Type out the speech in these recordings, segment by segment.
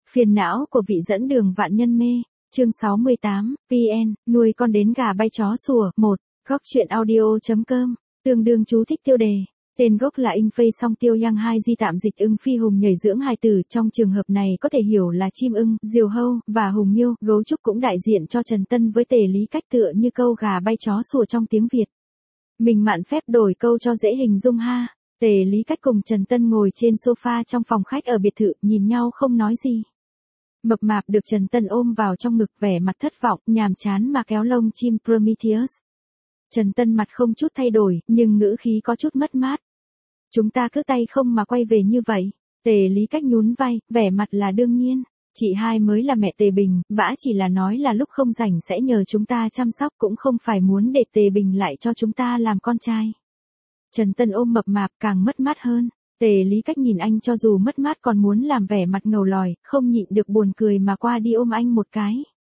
Phiền não của vị dẫn đường vạn nhân mê. Chương 68, PN, nuôi con đến gà bay chó sủa. 1. Góc truyện audio.com. Tương đương chú thích tiêu đề. Tên gốc là Inh Phây Song Tiêu Yang Hai Di tạm dịch ưng phi hùng nhảy dưỡng hài tử, trong trường hợp này có thể hiểu là chim ưng, diều hâu, và hùng miêu, gấu trúc cũng đại diện cho Trần Tân với tề lý cách tựa như câu gà bay chó sủa trong tiếng Việt. Mình mạn phép đổi câu cho dễ hình dung ha. Tề lý cách cùng Trần Tân ngồi trên sofa trong phòng khách ở biệt thự, nhìn nhau không nói gì. Mập mạp được Trần Tân ôm vào trong ngực, vẻ mặt thất vọng, nhàm chán mà kéo lông chim Prometheus. Trần Tân mặt không chút thay đổi, nhưng ngữ khí có chút mất mát. Chúng ta cứ tay không mà quay về như vậy. Tề lý cách nhún vai, vẻ mặt là đương nhiên. Chị hai mới là mẹ Tề Bình, bã chỉ là nói là lúc không rảnh sẽ nhờ chúng ta chăm sóc, cũng không phải muốn để Tề Bình lại cho chúng ta làm con trai. Trần Tân ôm mập mạp càng mất mát hơn. Tề lý cách nhìn anh cho dù mất mát còn muốn làm vẻ mặt ngầu lòi, không nhịn được buồn cười mà qua đi ôm anh một cái.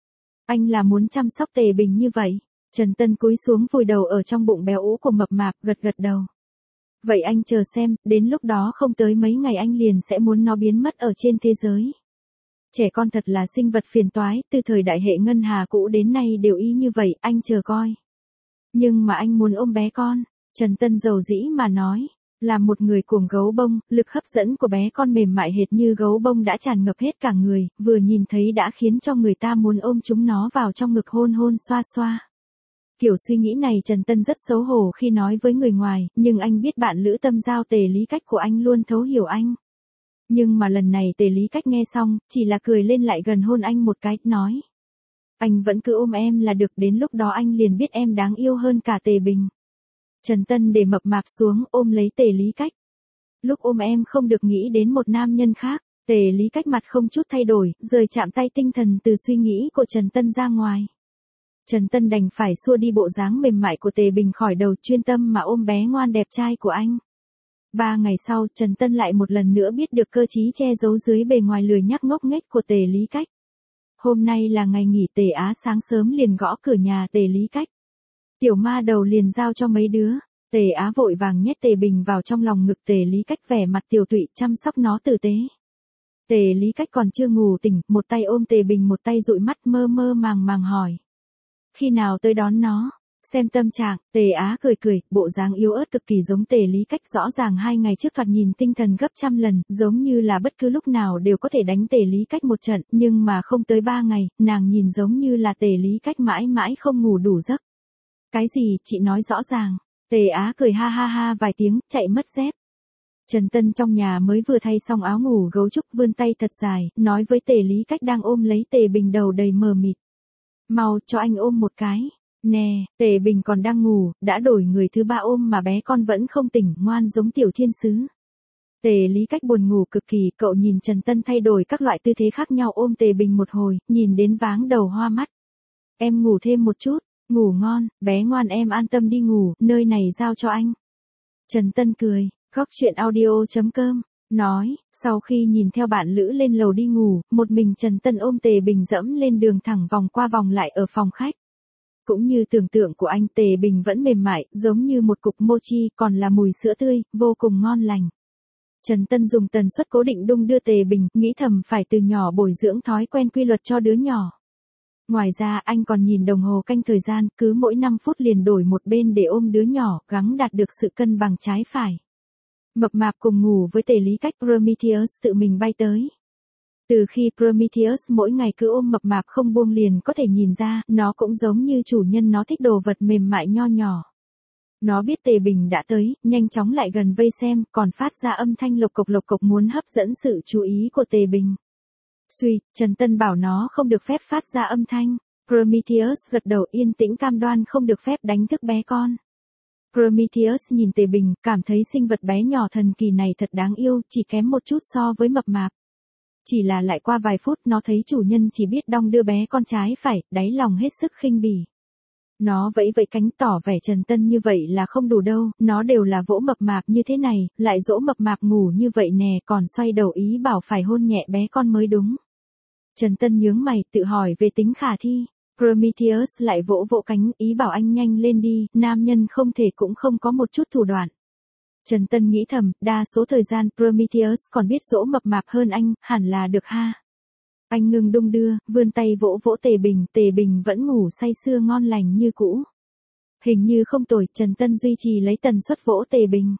Anh là muốn chăm sóc Tề Bình như vậy. Trần Tân cúi xuống vùi đầu ở trong bụng béo ú của mập mạp, gật gật đầu. Vậy anh chờ xem, đến lúc đó không tới mấy ngày anh liền sẽ muốn nó biến mất ở trên thế giới. Trẻ con thật là sinh vật phiền toái, từ thời đại hệ ngân hà cũ đến nay đều y như vậy, anh chờ coi. Nhưng mà anh muốn ôm bé con. Trần Tân dầu dĩ mà nói, là một người cuồng gấu bông, lực hấp dẫn của bé con mềm mại hệt như gấu bông đã tràn ngập hết cả người, vừa nhìn thấy đã khiến cho người ta muốn ôm chúng nó vào trong ngực hôn hôn xoa xoa. Kiểu suy nghĩ này Trần Tân rất xấu hổ khi nói với người ngoài, nhưng anh biết bạn lữ tâm giao Tề lý cách của anh luôn thấu hiểu anh. Nhưng mà lần này Tề lý cách nghe xong, chỉ là cười lên lại gần hôn anh một cái, nói. Anh vẫn cứ ôm em là được, đến lúc đó anh liền biết em đáng yêu hơn cả Tề Bình. Trần Tân để mập mạp xuống, ôm lấy Tề lý cách. Lúc ôm em không được nghĩ đến một nam nhân khác. Tề lý cách mặt không chút thay đổi, rời chạm tay tinh thần từ suy nghĩ của Trần Tân ra ngoài. Trần Tân đành phải xua đi bộ dáng mềm mại của Tề Bình khỏi đầu, chuyên tâm mà ôm bé ngoan đẹp trai của anh. 3 ngày sau, Trần Tân lại một lần nữa biết được cơ trí che giấu dưới bề ngoài lười nhác ngốc nghếch của Tề lý cách. Hôm nay là ngày nghỉ, Tề Á sáng sớm liền gõ cửa nhà Tề lý cách. Tiểu ma đầu liền giao cho mấy đứa. Tề Á vội vàng nhét Tề Bình vào trong lòng ngực Tề lý cách, vẻ mặt tiều tụy chăm sóc nó tử tế. Tề lý cách còn chưa ngủ tỉnh, một tay ôm Tề Bình một tay dụi mắt, mơ mơ màng màng hỏi. Khi nào tới đón nó? Xem tâm trạng. Tề Á cười cười, bộ dáng yếu ớt cực kỳ giống Tề lý cách, rõ ràng 2 ngày trước thoạt nhìn tinh thần gấp trăm lần, giống như là bất cứ lúc nào đều có thể đánh Tề lý cách một trận, nhưng mà không tới 3 ngày, nàng nhìn giống như là Tề lý cách mãi mãi không ngủ đủ giấc. Cái gì, chị nói rõ ràng. Tề Á cười ha ha ha vài tiếng, chạy mất dép. Trần Tân trong nhà mới vừa thay xong áo ngủ gấu trúc, vươn tay thật dài, nói với Tề lý cách đang ôm lấy Tề Bình đầu đầy mờ mịt. Mau, cho anh ôm một cái. Nè, Tề Bình còn đang ngủ, đã đổi người thứ 3 ôm mà bé con vẫn không tỉnh, ngoan giống tiểu thiên sứ. Tề lý cách buồn ngủ cực kỳ, cậu nhìn Trần Tân thay đổi các loại tư thế khác nhau ôm Tề Bình một hồi, nhìn đến váng đầu hoa mắt. Em ngủ thêm một chút, ngủ ngon, bé ngoan em an tâm đi ngủ, nơi này giao cho anh. Trần Tân cười, góc truyện audio.com. Nói, sau khi nhìn theo bạn lữ lên lầu đi ngủ, một mình Trần Tân ôm Tề Bình dẫm lên đường thẳng vòng qua vòng lại ở phòng khách. Cũng như tưởng tượng của anh, Tề Bình vẫn mềm mại, giống như một cục mochi, còn là mùi sữa tươi, vô cùng ngon lành. Trần Tân dùng tần suất cố định đung đưa Tề Bình, nghĩ thầm phải từ nhỏ bồi dưỡng thói quen quy luật cho đứa nhỏ. Ngoài ra anh còn nhìn đồng hồ canh thời gian, cứ mỗi 5 phút liền đổi một bên để ôm đứa nhỏ, gắng đạt được sự cân bằng trái phải. Mập mạp cùng ngủ với Tề lý cách, Prometheus tự mình bay tới. Từ khi Prometheus mỗi ngày cứ ôm mập mạp không buông liền có thể nhìn ra, nó cũng giống như chủ nhân, nó thích đồ vật mềm mại nho nhỏ. Nó biết Tề Bình đã tới, nhanh chóng lại gần vây xem, còn phát ra âm thanh lộc cộc muốn hấp dẫn sự chú ý của Tề Bình. Suy, Trần Tân bảo nó không được phép phát ra âm thanh. Prometheus gật đầu yên tĩnh cam đoan không được phép đánh thức bé con. Prometheus nhìn Tề Bình, cảm thấy sinh vật bé nhỏ thần kỳ này thật đáng yêu, chỉ kém một chút so với mập mạp. Chỉ là lại qua vài phút nó thấy chủ nhân chỉ biết đong đưa bé con trái phải, đáy lòng hết sức khinh bỉ. Nó vẫy vẫy cánh tỏ vẻ Trần Tân như vậy là không đủ đâu, nó đều là vỗ mập mạp như thế này, lại dỗ mập mạp ngủ như vậy nè, còn xoay đầu ý bảo phải hôn nhẹ bé con mới đúng. Trần Tân nhướng mày, tự hỏi về tính khả thi. Prometheus lại vỗ vỗ cánh, ý bảo anh nhanh lên đi, nam nhân không thể cũng không có một chút thủ đoạn. Trần Tân nghĩ thầm, đa số thời gian Prometheus còn biết dỗ mập mạp hơn anh, hẳn là được ha. Anh ngừng đung đưa, vươn tay vỗ vỗ Tề Bình vẫn ngủ say sưa ngon lành như cũ. Hình như không tồi, Trần Tân duy trì lấy tần suất vỗ Tề Bình.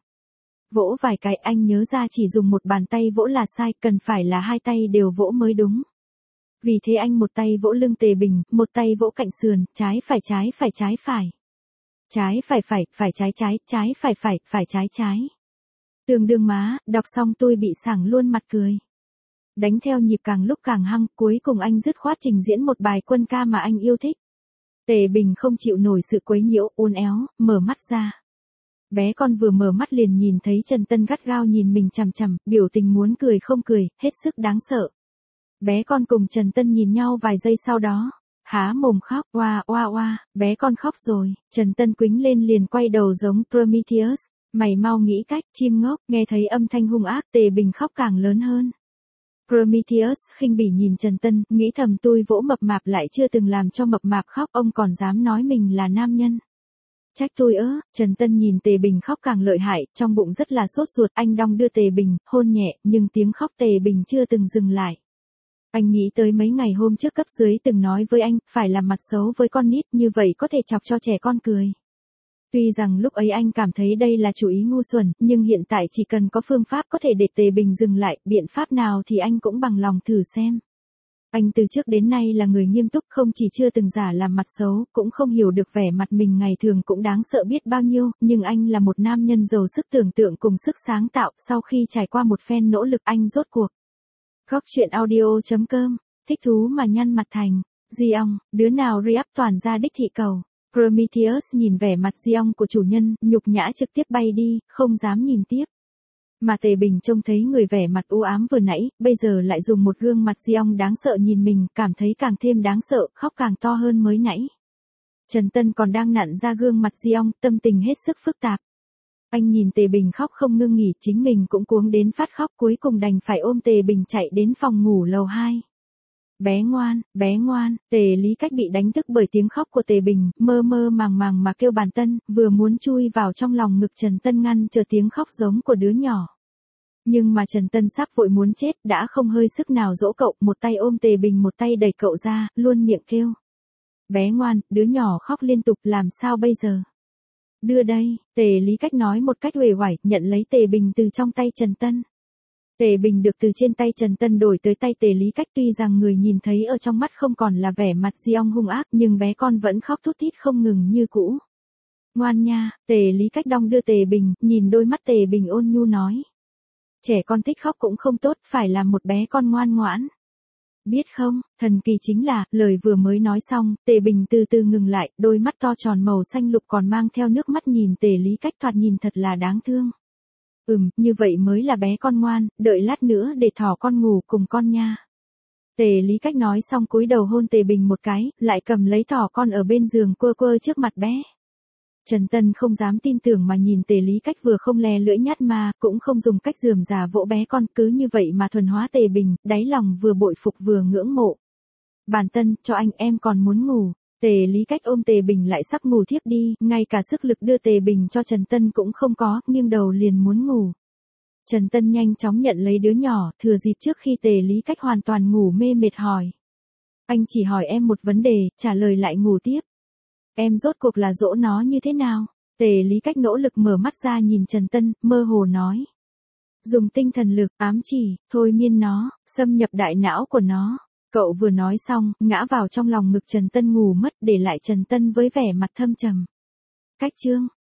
Vỗ vài cái anh nhớ ra chỉ dùng một bàn tay vỗ là sai, cần phải là hai tay đều vỗ mới đúng. Vì thế anh một tay vỗ lưng Tề Bình, một tay vỗ cạnh sườn, trái phải trái phải trái phải. Trái phải phải, phải trái trái, trái phải phải, phải trái trái. Tương đương má, đọc xong tôi bị sảng luôn mặt cười. Đánh theo nhịp càng lúc càng hăng, cuối cùng anh dứt khoát trình diễn một bài quân ca mà anh yêu thích. Tề Bình không chịu nổi sự quấy nhiễu, uốn éo, mở mắt ra. Bé con vừa mở mắt liền nhìn thấy Trần Tân gắt gao nhìn mình chằm chằm, biểu tình muốn cười không cười, hết sức đáng sợ. Bé con cùng Trần Tân nhìn nhau vài giây sau đó, há mồm khóc, oa oa oa, bé con khóc rồi, Trần Tân quĩnh lên liền quay đầu giống Prometheus, mày mau nghĩ cách, chim ngốc, nghe thấy âm thanh hung ác, Tề Bình khóc càng lớn hơn. Prometheus khinh bỉ nhìn Trần Tân, nghĩ thầm tôi vỗ mập mạp lại chưa từng làm cho mập mạp khóc, ông còn dám nói mình là nam nhân. Trách tôi ớ, Trần Tân nhìn Tề Bình khóc càng lợi hại, trong bụng rất là sốt ruột, anh đong đưa Tề Bình, hôn nhẹ, nhưng tiếng khóc Tề Bình chưa từng dừng lại. Anh nghĩ tới mấy ngày hôm trước cấp dưới từng nói với anh, phải làm mặt xấu với con nít, như vậy có thể chọc cho trẻ con cười. Tuy rằng lúc ấy anh cảm thấy đây là chủ ý ngu xuẩn, nhưng hiện tại chỉ cần có phương pháp có thể để Tề Bình dừng lại, biện pháp nào thì anh cũng bằng lòng thử xem. Anh từ trước đến nay là người nghiêm túc, không chỉ chưa từng giả làm mặt xấu, cũng không hiểu được vẻ mặt mình ngày thường cũng đáng sợ biết bao nhiêu, nhưng anh là một nam nhân giàu sức tưởng tượng cùng sức sáng tạo, sau khi trải qua một phen nỗ lực anh rốt cuộc. Góc truyện audio.com, thích thú mà nhăn mặt thành, Di-ong, đứa nào re-up toàn ra đích thị cầu. Prometheus nhìn vẻ mặt Di-ong của chủ nhân, nhục nhã trực tiếp bay đi, không dám nhìn tiếp. Mà Tề Bình trông thấy người vẻ mặt u ám vừa nãy, bây giờ lại dùng một gương mặt Di-ong đáng sợ nhìn mình, cảm thấy càng thêm đáng sợ, khóc càng to hơn mới nãy. Trần Tân còn đang nặn ra gương mặt Di-ong, tâm tình hết sức phức tạp. Anh nhìn Tề Bình khóc không ngưng nghỉ, chính mình cũng cuống đến phát khóc, cuối cùng đành phải ôm Tề Bình chạy đến phòng ngủ lầu 2. Bé ngoan, Tề Lý Cách bị đánh thức bởi tiếng khóc của Tề Bình, mơ mơ màng màng mà kêu bàn Tân, vừa muốn chui vào trong lòng ngực Trần Tân ngăn chờ tiếng khóc giống của đứa nhỏ. Nhưng mà Trần Tân sắp vội muốn chết, đã không hơi sức nào dỗ cậu, một tay ôm Tề Bình một tay đẩy cậu ra, luôn miệng kêu. Bé ngoan, đứa nhỏ khóc liên tục, làm sao bây giờ? Đưa đây, Tề Lý Cách nói một cách uể oải, nhận lấy Tề Bình từ trong tay Trần Tân. Tề Bình được từ trên tay Trần Tân đổi tới tay Tề Lý Cách, tuy rằng người nhìn thấy ở trong mắt không còn là vẻ mặt Di-ong hung ác, nhưng bé con vẫn khóc thút thít không ngừng như cũ. Ngoan nha, Tề Lý Cách đong đưa Tề Bình, nhìn đôi mắt Tề Bình ôn nhu nói. Trẻ con thích khóc cũng không tốt, phải làm một bé con ngoan ngoãn. Biết không, thần kỳ chính là, lời vừa mới nói xong, Tề Bình từ từ ngừng lại, đôi mắt to tròn màu xanh lục còn mang theo nước mắt nhìn Tề Lý Cách, thoạt nhìn thật là đáng thương. Như vậy mới là bé con ngoan, đợi lát nữa để thỏ con ngủ cùng con nha. Tề Lý Cách nói xong cúi đầu hôn Tề Bình một cái, lại cầm lấy thỏ con ở bên giường quơ quơ trước mặt bé. Trần Tân không dám tin tưởng mà nhìn Tề Lý Cách vừa không le lưỡi nhát mà, cũng không dùng cách rườm rà vỗ bé con, cứ như vậy mà thuần hóa Tề Bình, đáy lòng vừa bội phục vừa ngưỡng mộ. Bàn Tân, cho anh, em còn muốn ngủ. Tề Lý Cách ôm Tề Bình lại sắp ngủ thiếp đi, ngay cả sức lực đưa Tề Bình cho Trần Tân cũng không có, nghiêng đầu liền muốn ngủ. Trần Tân nhanh chóng nhận lấy đứa nhỏ, thừa dịp trước khi Tề Lý Cách hoàn toàn ngủ mê mệt hỏi. Anh chỉ hỏi em một vấn đề, trả lời lại ngủ tiếp. Em rốt cuộc là dỗ nó như thế nào? Tề Lý Cách nỗ lực mở mắt ra nhìn Trần Tân, mơ hồ nói. Dùng tinh thần lực, ám chỉ, thôi miên nó, xâm nhập đại não của nó. Cậu vừa nói xong, ngã vào trong lòng ngực Trần Tân ngủ mất, để lại Trần Tân với vẻ mặt thâm trầm. Cách chương